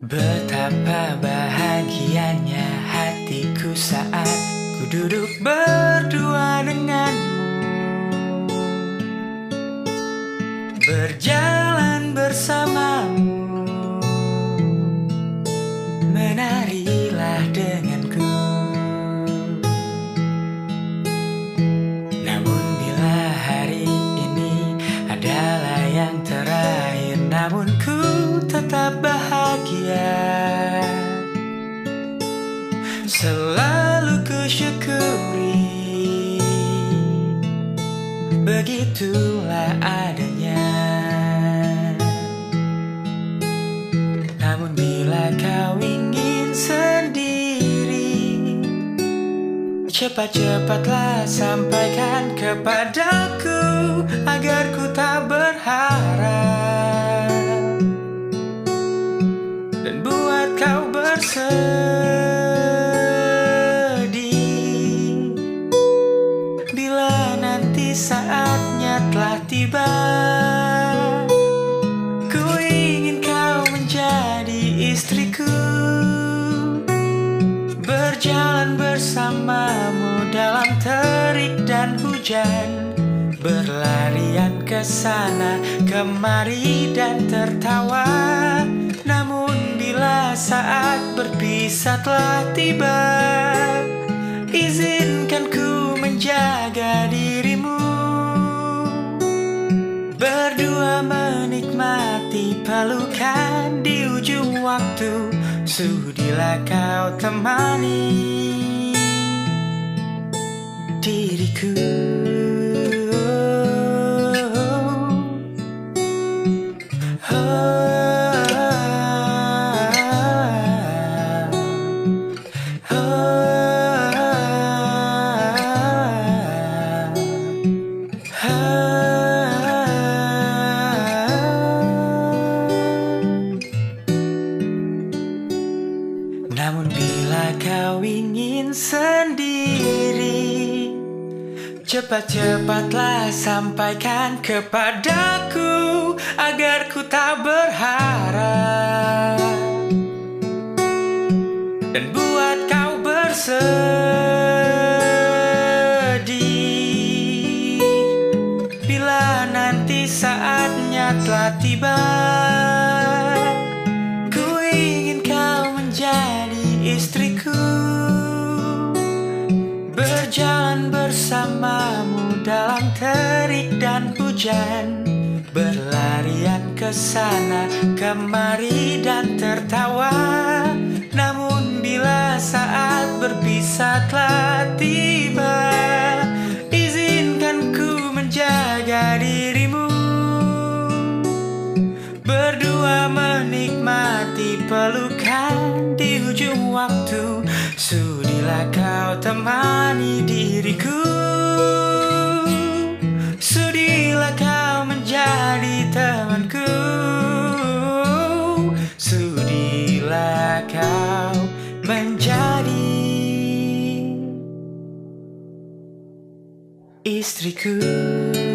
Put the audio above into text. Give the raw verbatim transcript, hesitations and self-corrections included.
Betapa bahagianya hatiku saat ku duduk berdua denganmu, berjalan bersamamu, menarilah denganku. Namun bila hari ini adalah yang terakhir, namun ku tetap bahagia. Selalu ku syukuri, begitulah adanya. Namun bila kau ingin sendiri, cepat-cepatlah sampaikan kepadaku agar ku tak berharap dan buat kau bersedih. Bila nanti saatnya telah tiba, ku ingin kau menjadi istriku, berjalan bersamamu dalam terik dan hujan, berlarian ke sana kemari dan tertawa. Namun bila saat berpisah telah tiba, izinkan ku menjaga dirimu, berdua menikmati pelukan di ujung waktu. Sudilah kau temani diriku. Namun bila kau ingin sendiri, cepat-cepatlah sampaikan kepadaku agar ku tak berharap dan buat kau bersedih. Bila nanti saatnya telah tiba, ku ingin kau menjadi istriku, berjalan bersamamu dalam terik dan hujan, berlarian ke sana kemari dan tertawa. Namun bila saat berpisah telah tiba, izinkan ku menjaga dirimu, berdua menikmati pelukan di ujung waktu. Sudilah kau temani diriku, sudilah kau menjadi temanku, sudilah kau menjadi istriku.